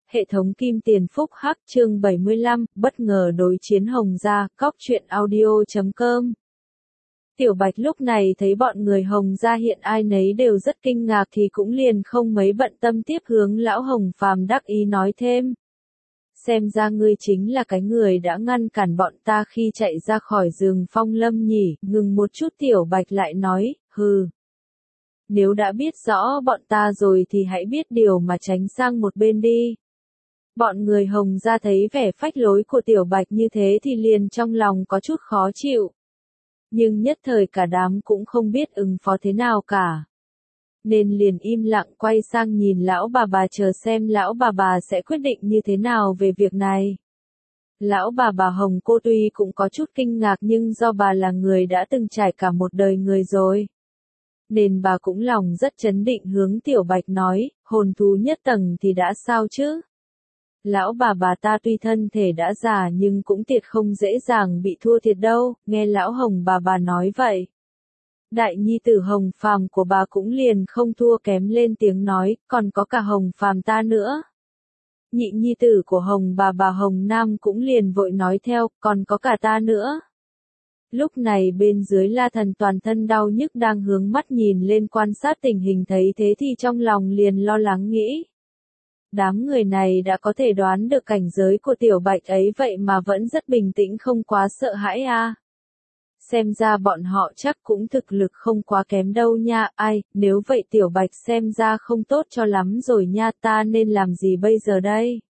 Hệ thống kim tiền phúc hắc chương 75, bất ngờ đối chiến Hồng gia, cóc truyện audio.com. Tiểu Bạch lúc này thấy bọn người Hồng gia hiện ai nấy đều rất kinh ngạc thì cũng liền không mấy bận tâm tiếp hướng lão Hồng Phàm đắc ý nói thêm. Xem ra ngươi chính là cái người đã ngăn cản bọn ta khi chạy ra khỏi rừng phong lâm nhỉ, ngừng một chút Tiểu Bạch lại nói, hừ. Nếu đã biết rõ bọn ta rồi thì hãy biết điều mà tránh sang một bên đi. Bọn người Hồng gia thấy vẻ phách lối của Tiểu Bạch như thế thì liền trong lòng có chút khó chịu. Nhưng nhất thời cả đám cũng không biết ứng phó thế nào cả. Nên liền im lặng quay sang nhìn lão bà chờ xem lão bà sẽ quyết định như thế nào về việc này. Lão bà Hồng cô tuy cũng có chút kinh ngạc nhưng do bà là người đã từng trải cả một đời người rồi. Nên bà cũng lòng rất chấn định hướng Tiểu Bạch nói, hồn thú nhất tầng thì đã sao chứ? Lão bà ta tuy thân thể đã già nhưng cũng thiệt không dễ dàng bị thua thiệt đâu, nghe lão Hồng bà nói vậy. Đại nhi tử Hồng Phàm của bà cũng liền không thua kém lên tiếng nói, còn có cả Hồng Phàm ta nữa. Nhị nhi tử của Hồng bà Hồng Nam cũng liền vội nói theo, còn có cả ta nữa. Lúc này bên dưới La Thần toàn thân đau nhức đang hướng mắt nhìn lên quan sát tình hình thấy thế thì trong lòng liền lo lắng nghĩ. Đám người này đã có thể đoán được cảnh giới của Tiểu Bạch ấy vậy mà vẫn rất bình tĩnh không quá sợ hãi à. Xem ra bọn họ chắc cũng thực lực không quá kém đâu nha, ai, nếu vậy Tiểu Bạch xem ra không tốt cho lắm rồi nha, ta nên làm gì bây giờ đây?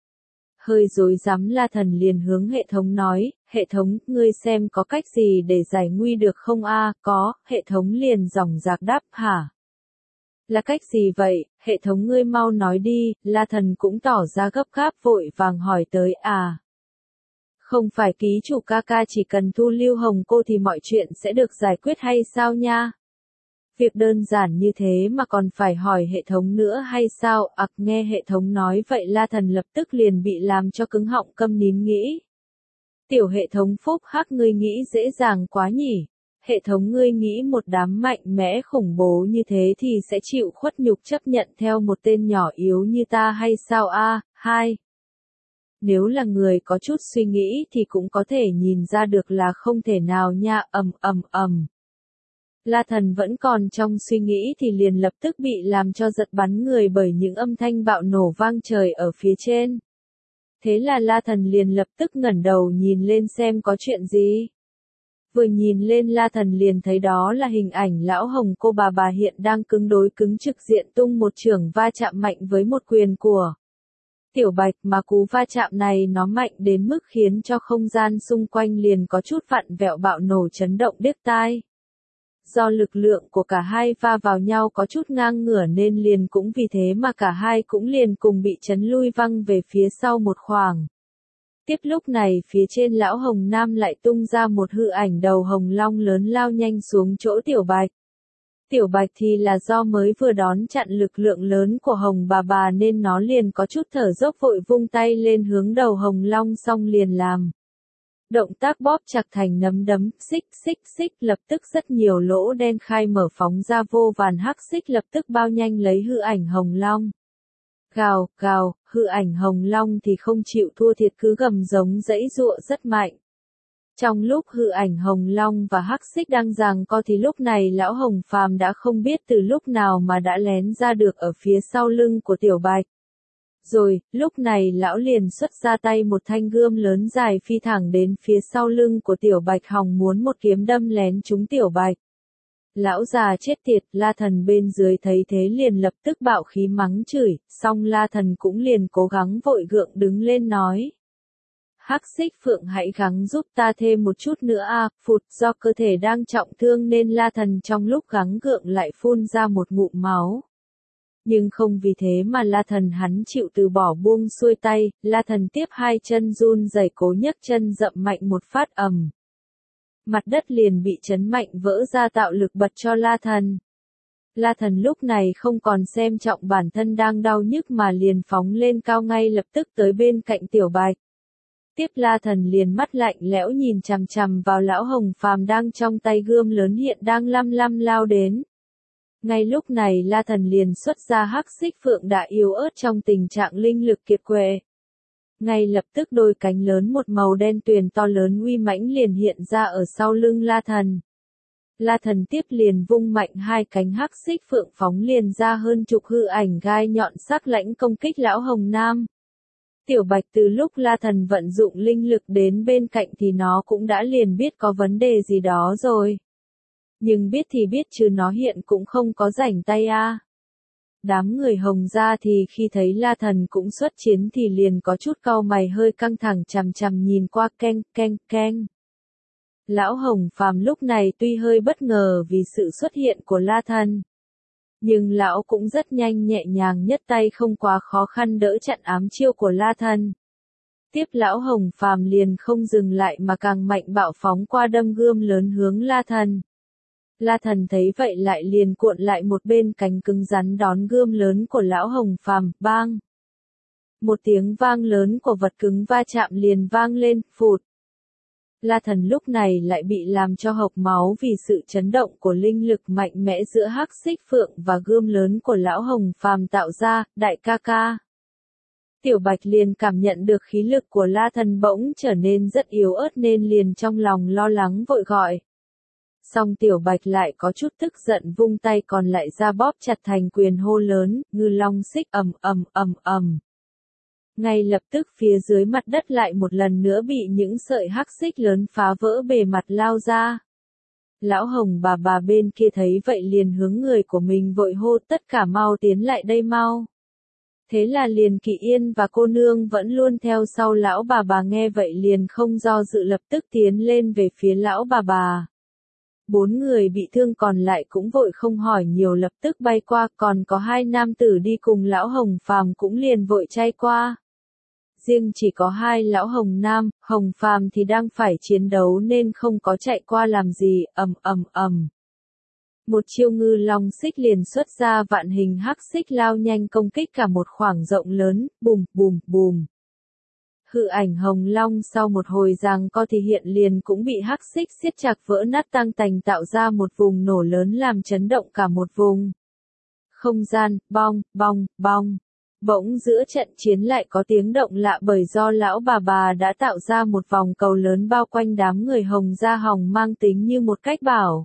Hơi rối rắm La Thần liền hướng hệ thống nói, hệ thống, ngươi xem có cách gì để giải nguy được không a? Có, hệ thống liền dòng dạc đáp, hả? Là cách gì vậy, hệ thống ngươi mau nói đi, La Thần cũng tỏ ra gấp gáp vội vàng hỏi tới à. Không phải ký chủ ca ca chỉ cần thu lưu Hồng cô thì mọi chuyện sẽ được giải quyết hay sao nha? Việc đơn giản như thế mà còn phải hỏi hệ thống nữa hay sao? Nghe hệ thống nói vậy La Thần lập tức liền bị làm cho cứng họng câm nín nghĩ. Tiểu hệ thống phúc hắc ngươi nghĩ dễ dàng quá nhỉ? Hệ thống ngươi nghĩ một đám mạnh mẽ khủng bố như thế thì sẽ chịu khuất nhục chấp nhận theo một tên nhỏ yếu như ta hay sao a? Hai. Nếu là người có chút suy nghĩ thì cũng có thể nhìn ra được là không thể nào nha, La Thần vẫn còn trong suy nghĩ thì liền lập tức bị làm cho giật bắn người bởi những âm thanh bạo nổ vang trời ở phía trên. Thế là La Thần liền lập tức ngẩng đầu nhìn lên xem có chuyện gì. Vừa nhìn lên La Thần liền thấy đó là hình ảnh lão Hồng cô bà hiện đang cứng đối cứng trực diện tung một chưởng va chạm mạnh với một quyền của Tiểu Bạch, mà cú va chạm này nó mạnh đến mức khiến cho không gian xung quanh liền có chút vặn vẹo bạo nổ chấn động điếc tai. Do lực lượng của cả hai va vào nhau có chút ngang ngửa nên liền cũng vì thế mà cả hai cũng liền cùng bị chấn lui văng về phía sau một khoảng. Tiếp lúc này phía trên lão Hồng Nam lại tung ra một hư ảnh đầu hồng long lớn lao nhanh xuống chỗ Tiểu Bạch. Tiểu Bạch thì là do mới vừa đón chặn lực lượng lớn của Hồng bà nên nó liền có chút thở dốc vội vung tay lên hướng đầu hồng long xong liền làm. Động tác bóp chặt thành nắm đấm, xích, lập tức rất nhiều lỗ đen khai mở phóng ra vô vàn hắc xích lập tức bao nhanh lấy hư ảnh hồng long. Gào, hư ảnh hồng long thì không chịu thua thiệt cứ gầm giống dãy giụa rất mạnh. Trong lúc hư ảnh hồng long và hắc xích đang giằng co thì lúc này lão Hồng Phàm đã không biết từ lúc nào mà đã lén ra được ở phía sau lưng của Tiểu Bạch. Rồi, lúc này lão liền xuất ra tay một thanh gươm lớn dài phi thẳng đến phía sau lưng của Tiểu Bạch hòng muốn một kiếm đâm lén trúng Tiểu Bạch. Lão già chết tiệt, La Thần bên dưới thấy thế liền lập tức bạo khí mắng chửi, xong La Thần cũng liền cố gắng vội gượng đứng lên nói. Hắc xích phượng hãy gắng giúp ta thêm một chút nữa a, phụt, do cơ thể đang trọng thương nên La Thần trong lúc gắng gượng lại phun ra một ngụm máu. Nhưng không vì thế mà La Thần hắn chịu từ bỏ buông xuôi tay, La Thần tiếp hai chân run rẩy cố nhấc chân dậm mạnh một phát ầm. Mặt đất liền bị chấn mạnh vỡ ra tạo lực bật cho La Thần. La Thần lúc này không còn xem trọng bản thân đang đau nhức mà liền phóng lên cao ngay lập tức tới bên cạnh Tiểu Bạch. Tiếp La Thần liền mắt lạnh lẽo nhìn chằm chằm vào lão Hồng Phàm đang trong tay gươm lớn hiện đang lăm lao đến. Ngay lúc này La Thần liền xuất ra hắc xích phượng đã yếu ớt trong tình trạng linh lực kiệt quệ. Ngay lập tức đôi cánh lớn một màu đen tuyền to lớn uy mãnh liền hiện ra ở sau lưng La Thần. La Thần tiếp liền vung mạnh hai cánh hắc xích phượng phóng liền ra hơn chục hư ảnh gai nhọn sắc lãnh công kích lão Hồng Nam. Tiểu Bạch từ lúc La Thần vận dụng linh lực đến bên cạnh thì nó cũng đã liền biết có vấn đề gì đó rồi. Nhưng biết thì biết chứ nó hiện cũng không có rảnh tay a. Đám người Hồng gia thì khi thấy La Thần cũng xuất chiến thì liền có chút cau mày hơi căng thẳng chằm chằm nhìn qua keng keng keng. Lão Hồng Phàm lúc này tuy hơi bất ngờ vì sự xuất hiện của La Thần. Nhưng lão cũng rất nhanh nhẹ nhàng nhất tay không quá khó khăn đỡ chặn ám chiêu của La Thần. Tiếp lão Hồng Phàm liền không dừng lại mà càng mạnh bạo phóng qua đâm gươm lớn hướng La Thần. La Thần thấy vậy lại liền cuộn lại một bên cánh cứng rắn đón gươm lớn của lão Hồng Phàm, bang. Một tiếng vang lớn của vật cứng va chạm liền vang lên, phụt. La Thần lúc này lại bị làm cho hộc máu vì sự chấn động của linh lực mạnh mẽ giữa hắc xích phượng và gươm lớn của lão Hồng Phàm tạo ra, đại ca ca. Tiểu Bạch liền cảm nhận được khí lực của La Thần bỗng trở nên rất yếu ớt nên liền trong lòng lo lắng vội gọi. Song Tiểu Bạch lại có chút tức giận vung tay còn lại ra bóp chặt thành quyền hô lớn, ngư long xích ầm ầm ầm ầm. Ngay lập tức phía dưới mặt đất lại một lần nữa bị những sợi hắc xích lớn phá vỡ bề mặt lao ra. Lão Hồng bà bên kia thấy vậy liền hướng người của mình vội hô tất cả mau tiến lại đây mau. Thế là liền Kỷ Yên và cô nương vẫn luôn theo sau lão bà nghe vậy liền không do dự lập tức tiến lên về phía lão bà. 4 người bị thương còn lại cũng vội không hỏi nhiều lập tức bay qua, còn có 2 nam tử đi cùng lão Hồng Phàm cũng liền vội chay qua. Riêng chỉ có 2 lão Hồng Nam, Hồng Phàm thì đang phải chiến đấu nên không có chạy qua làm gì, ầm ầm ầm. Một chiêu ngư long xích liền xuất ra vạn hình hắc xích lao nhanh công kích cả một khoảng rộng lớn, bùm bùm bùm. Hư ảnh hồng long sau một hồi giằng co thì hiện liền cũng bị hắc xích siết chặt vỡ nát tăng tành tạo ra một vùng nổ lớn làm chấn động cả một vùng. Không gian, bong, bong, bong. Bỗng giữa trận chiến lại có tiếng động lạ bởi do lão bà đã tạo ra một vòng cầu lớn bao quanh đám người Hồng gia Hồng mang tính như một cách bảo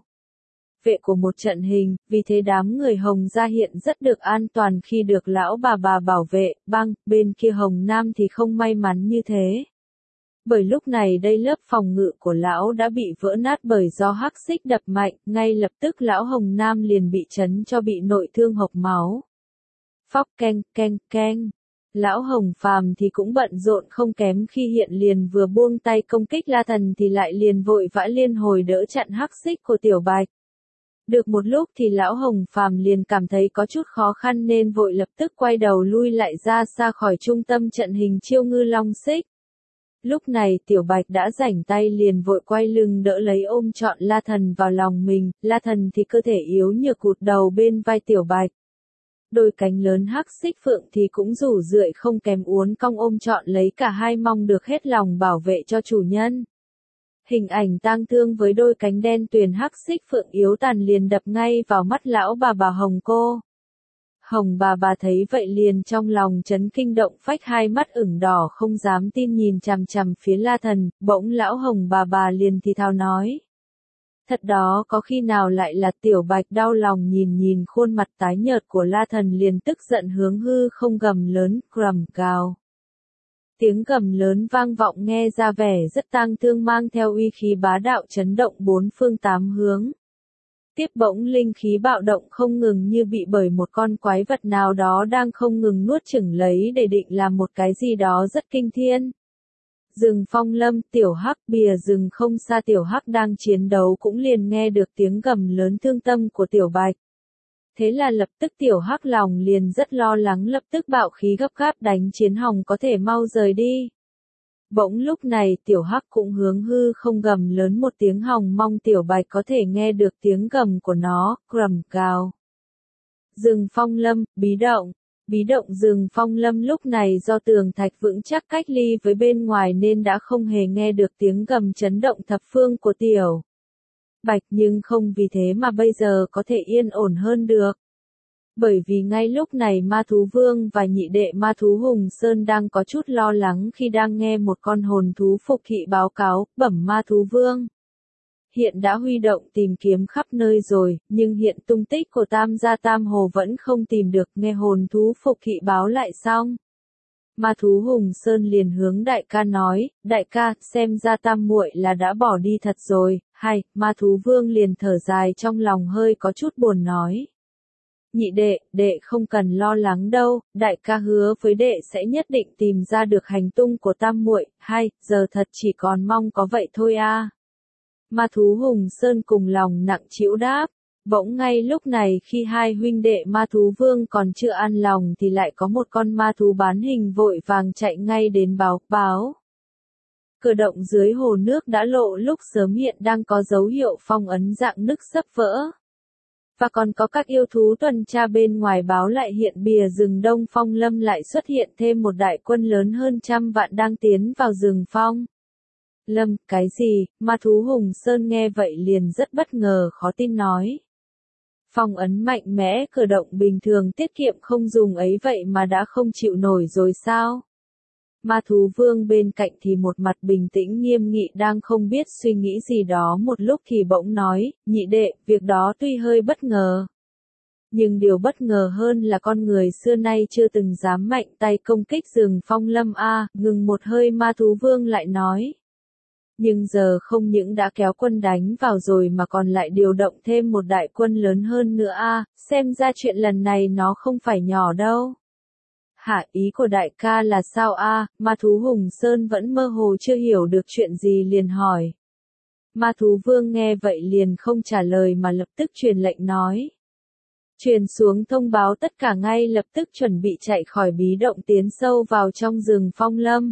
vệ của một trận hình, vì thế đám người Hồng gia hiện rất được an toàn khi được lão bà bảo vệ, bên kia Hồng Nam thì không may mắn như thế. Bởi lúc này đây lớp phòng ngự của lão đã bị vỡ nát bởi do hắc xích đập mạnh, ngay lập tức lão Hồng Nam liền bị chấn cho bị nội thương hộc máu. Phóc keng keng keng. Lão Hồng Phàm thì cũng bận rộn không kém khi hiện liền vừa buông tay công kích La Thần thì lại liền vội vã liên hồi đỡ chặn hắc xích của Tiểu Bạch. Được một lúc thì lão Hồng Phàm liền cảm thấy có chút khó khăn nên vội lập tức quay đầu lui lại ra xa khỏi trung tâm trận hình chiêu ngư long xích. Lúc này Tiểu Bạch đã rảnh tay liền vội quay lưng đỡ lấy ôm trọn La Thần vào lòng mình, La Thần thì cơ thể yếu nhược cụt đầu bên vai Tiểu Bạch. Đôi cánh lớn hắc xích phượng thì cũng rủ rượi không kém uốn cong ôm trọn lấy cả hai mong được hết lòng bảo vệ cho chủ nhân. Hình ảnh tang thương với đôi cánh đen tuyền hắc xích phượng yếu tàn liền đập ngay vào mắt lão bà Hồng cô. Hồng bà thấy vậy liền trong lòng chấn kinh động phách hai mắt ửng đỏ không dám tin nhìn chằm chằm phía La Thần, bỗng lão Hồng bà liền thì thào nói. Thật đó có khi nào lại là Tiểu Bạch đau lòng nhìn khuôn mặt tái nhợt của La Thần liền tức giận hướng hư không gầm lớn, gầm gào. Tiếng gầm lớn vang vọng nghe ra vẻ rất tang thương mang theo uy khí bá đạo chấn động bốn phương tám hướng. Tiếp bỗng linh khí bạo động không ngừng như bị bởi một con quái vật nào đó đang không ngừng nuốt chửng lấy để định làm một cái gì đó rất kinh thiên. Rừng Phong Lâm, Tiểu Hắc bìa rừng không xa Tiểu Hắc đang chiến đấu cũng liền nghe được tiếng gầm lớn thương tâm của Tiểu Bạch. Thế là lập tức Tiểu Hắc lòng liền rất lo lắng lập tức bạo khí gấp gáp đánh Chiến Hồng có thể mau rời đi. Bỗng lúc này Tiểu Hắc cũng hướng hư không gầm lớn một tiếng hòng mong Tiểu Bạch có thể nghe được tiếng gầm của nó, gầm gào. Rừng Phong Lâm, bí động. Bí động rừng Phong Lâm lúc này do tường thạch vững chắc cách ly với bên ngoài nên đã không hề nghe được tiếng gầm chấn động thập phương của Tiểu bạch nhưng không vì thế mà bây giờ có thể yên ổn hơn được. Bởi vì ngay lúc này Ma Thú Vương và nhị đệ Ma Thú Hùng Sơn đang có chút lo lắng khi đang nghe một con hồn thú phục kỵ báo cáo, bẩm Ma Thú Vương. Hiện đã huy động tìm kiếm khắp nơi rồi, nhưng hiện tung tích của Tam gia Tam Hồ vẫn không tìm được, nghe hồn thú phục kỵ báo lại xong. Ma Thú Hùng Sơn liền hướng đại ca nói, đại ca, xem ra Tam muội là đã bỏ đi thật rồi, hay, Ma Thú Vương liền thở dài trong lòng hơi có chút buồn nói. Nhị đệ, đệ không cần lo lắng đâu, đại ca hứa với đệ sẽ nhất định tìm ra được hành tung của Tam muội, hay, giờ thật chỉ còn mong có vậy thôi a. Ma Thú Hùng Sơn cùng lòng nặng trĩu đáp. Bỗng ngay lúc này khi hai huynh đệ Ma Thú Vương còn chưa an lòng thì lại có một con ma thú bán hình vội vàng chạy ngay đến báo. Cửa động dưới hồ nước đã lộ lúc sớm hiện đang có dấu hiệu phong ấn dạng nứt sắp vỡ. Và còn có các yêu thú tuần tra bên ngoài báo lại hiện bìa rừng Đông Phong Lâm lại xuất hiện thêm một đại quân lớn hơn 100 vạn đang tiến vào rừng Phong Lâm. Cái gì? Ma Thú Hùng Sơn nghe vậy liền rất bất ngờ khó tin nói. Phong ấn mạnh mẽ cửa động bình thường tiết kiệm không dùng ấy vậy mà đã không chịu nổi rồi sao? Ma Thú Vương bên cạnh thì một mặt bình tĩnh nghiêm nghị đang không biết suy nghĩ gì đó một lúc thì bỗng nói, nhị đệ, việc đó tuy hơi bất ngờ. Nhưng điều bất ngờ hơn là con người xưa nay chưa từng dám mạnh tay công kích rừng Phong Lâm a. Ngừng một hơi Ma Thú Vương lại nói. Nhưng giờ không những đã kéo quân đánh vào rồi mà còn lại điều động thêm một đại quân lớn hơn nữa a, xem ra chuyện lần này nó không phải nhỏ đâu. Hả, ý của đại ca là sao a? Ma Thú Hùng Sơn vẫn mơ hồ chưa hiểu được chuyện gì liền hỏi. Ma Thú Vương nghe vậy liền không trả lời mà lập tức truyền lệnh nói. Truyền xuống thông báo tất cả ngay lập tức chuẩn bị chạy khỏi bí động tiến sâu vào trong rừng Phong Lâm.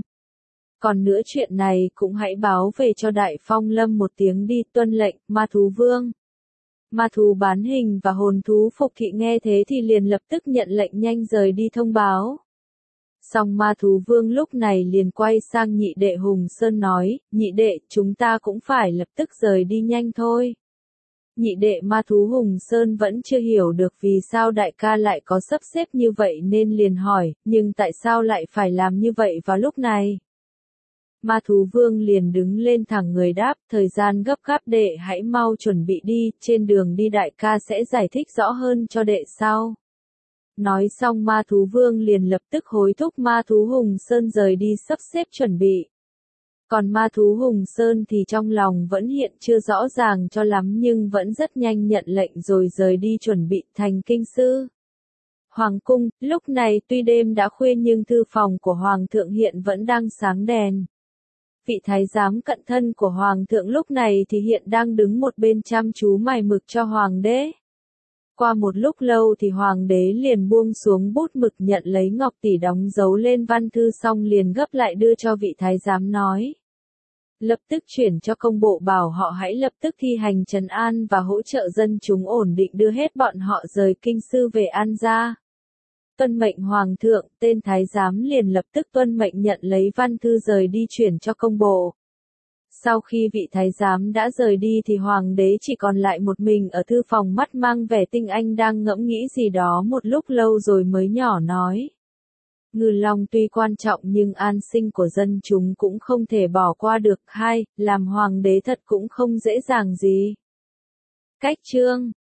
Còn nữa chuyện này cũng hãy báo về cho Đại Phong Lâm một tiếng đi, tuân lệnh, Ma Thú Vương. Ma thú bán hình và hồn thú phục kỵ nghe thế thì liền lập tức nhận lệnh nhanh rời đi thông báo. Song Ma Thú Vương lúc này liền quay sang nhị đệ Hùng Sơn nói, nhị đệ, chúng ta cũng phải lập tức rời đi nhanh thôi. Nhị đệ Ma Thú Hùng Sơn vẫn chưa hiểu được vì sao đại ca lại có sắp xếp như vậy nên liền hỏi, nhưng tại sao lại phải làm như vậy vào lúc này? Ma Thú Vương liền đứng lên thẳng người đáp, thời gian gấp gáp đệ hãy mau chuẩn bị đi, trên đường đi đại ca sẽ giải thích rõ hơn cho đệ sau. Nói xong Ma Thú Vương liền lập tức hối thúc Ma Thú Hùng Sơn rời đi sắp xếp chuẩn bị. Còn Ma Thú Hùng Sơn thì trong lòng vẫn hiện chưa rõ ràng cho lắm nhưng vẫn rất nhanh nhận lệnh rồi rời đi chuẩn bị thành kinh sư. Hoàng cung, lúc này tuy đêm đã khuya nhưng thư phòng của Hoàng thượng hiện vẫn đang sáng đèn. Vị thái giám cận thân của Hoàng thượng lúc này thì hiện đang đứng một bên chăm chú mài mực cho Hoàng đế. Qua một lúc lâu thì Hoàng đế liền buông xuống bút mực nhận lấy ngọc tỷ đóng dấu lên văn thư xong liền gấp lại đưa cho vị thái giám nói. Lập tức chuyển cho công bộ bảo họ hãy lập tức thi hành trấn an và hỗ trợ dân chúng ổn định đưa hết bọn họ rời kinh sư về An gia. Tuân mệnh Hoàng thượng, tên thái giám liền lập tức tuân mệnh nhận lấy văn thư rời đi chuyển cho công bộ. Sau khi vị thái giám đã rời đi thì Hoàng đế chỉ còn lại một mình ở thư phòng mắt mang vẻ tinh anh đang ngẫm nghĩ gì đó một lúc lâu rồi mới nhỏ nói. Ngư Long tuy quan trọng nhưng an sinh của dân chúng cũng không thể bỏ qua được. Hai, làm Hoàng đế thật cũng không dễ dàng gì. Cách chương